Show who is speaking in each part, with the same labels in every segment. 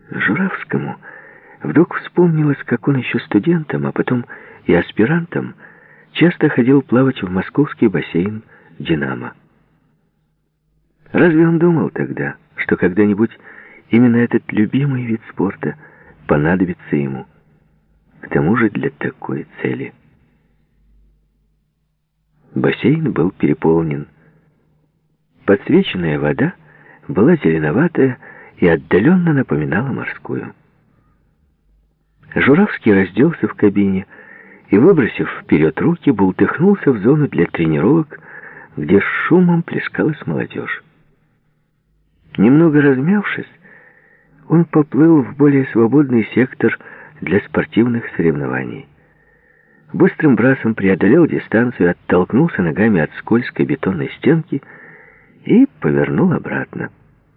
Speaker 1: Журавскому вдруг вспомнилось, как он еще студентом, а потом и аспирантом, часто ходил плавать в московский бассейн «Динамо». Разве он думал тогда, что когда-нибудь именно этот любимый вид спорта понадобится ему, к тому же для такой цели? Бассейн был переполнен. Подсвеченная вода была зеленоватая и отдаленно напоминала морскую. Журавский разделся в кабине и, выбросив вперед руки, бултыхнулся в зону для тренировок, где с шумом плескалась молодежь. Немного размявшись, он поплыл в более свободный сектор для спортивных соревнований. Быстрым брасом преодолел дистанцию, оттолкнулся ногами от скользкой бетонной стенки и повернул обратно.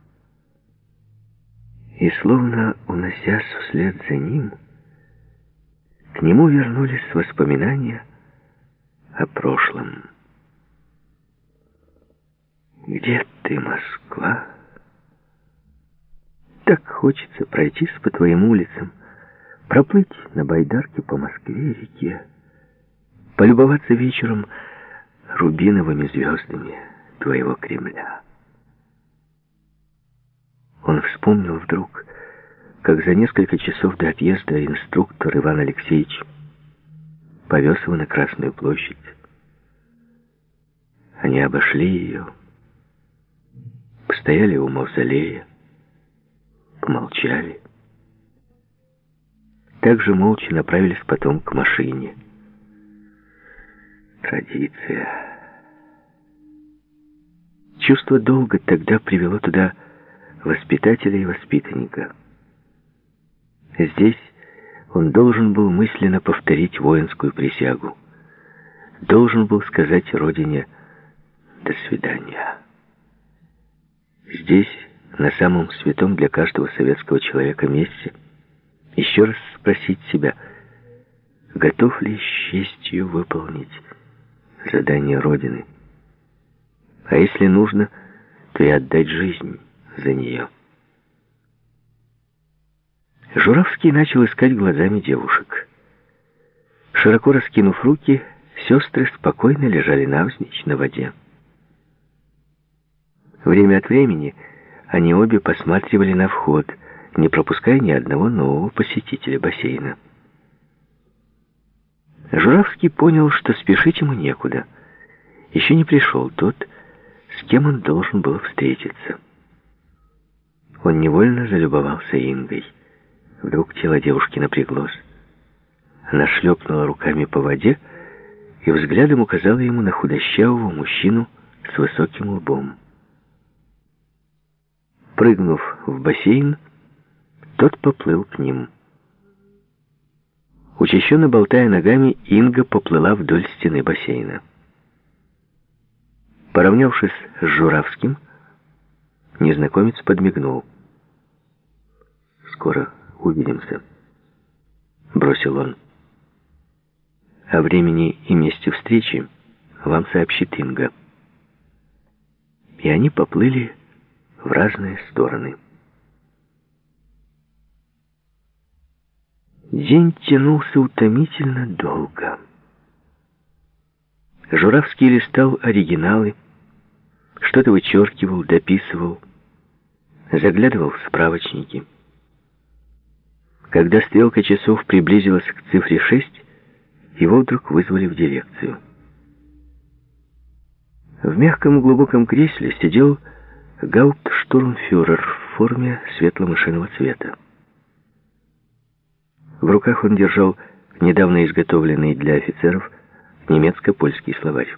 Speaker 1: И словно уносясь вслед за ним, к нему вернулись воспоминания о прошлом. «Где ты, Москва? Так хочется пройтись по твоим улицам, проплыть на байдарке по Москве-реке, полюбоваться вечером рубиновыми звездами твоего Кремля». Он вспомнил вдруг, как за несколько часов до отъезда инструктор Иван Алексеевич повез его на Красную площадь. Они обошли ее, постояли у мавзолея, помолчали. Также молча направились потом к машине. Традиция. Чувство долга тогда привело туда воспитателя и воспитанника. Здесь он должен был мысленно повторить воинскую присягу. Должен был сказать родине «до свидания». Здесь, на самом святом для каждого советского человека месте, еще раз спросить себя, готов ли с честью выполнить задание Родины, а если нужно, то и отдать жизнь за нее. Журавский начал искать глазами девушек. Широко раскинув руки, сестры спокойно лежали навзничь на воде. Время от времени они обе посматривали на вход, не пропуская ни одного нового посетителя бассейна. Журавский понял, что спешить ему некуда. Еще не пришел тот, с кем он должен был встретиться. Он невольно залюбовался Ингой. Вдруг тело девушки напряглось. Она шлепнула руками по воде и взглядом указала ему на худощавого мужчину с высоким лбом. Прыгнув в бассейн, тот поплыл к ним. Учащенно болтая ногами, Инга поплыла вдоль стены бассейна. Поравнявшись с Журавским, незнакомец подмигнул. «Скоро увидимся», — бросил он. «О времени и месте встречи вам сообщит Инга». И они поплыли в разные стороны. День тянулся утомительно долго. Журавский листал оригиналы, что-то вычеркивал, дописывал, заглядывал в справочники. Когда стрелка часов приблизилась к цифре 6, его вдруг вызвали в дирекцию. В мягком глубоком кресле сидел гауптштурмфюрер в форме светло-мышиного цвета. В руках он держал недавно изготовленный для офицеров немецко-польский словарь.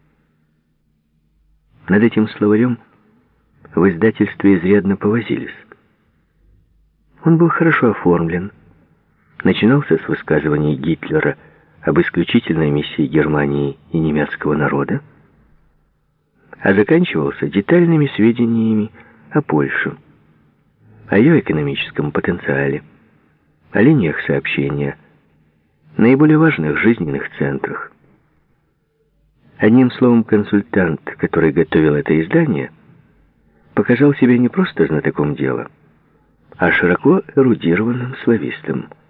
Speaker 1: Над этим словарем в издательстве изрядно повозились. Он был хорошо оформлен, начинался с высказываний Гитлера об исключительной миссии Германии и немецкого народа, а заканчивался детальными сведениями о Польше, о ее экономическом потенциале, о линиях сообщения, наиболее важных жизненных центрах. Одним словом, консультант, который готовил это издание, показал себя не просто знатоком дела, а широко эрудированным славистом.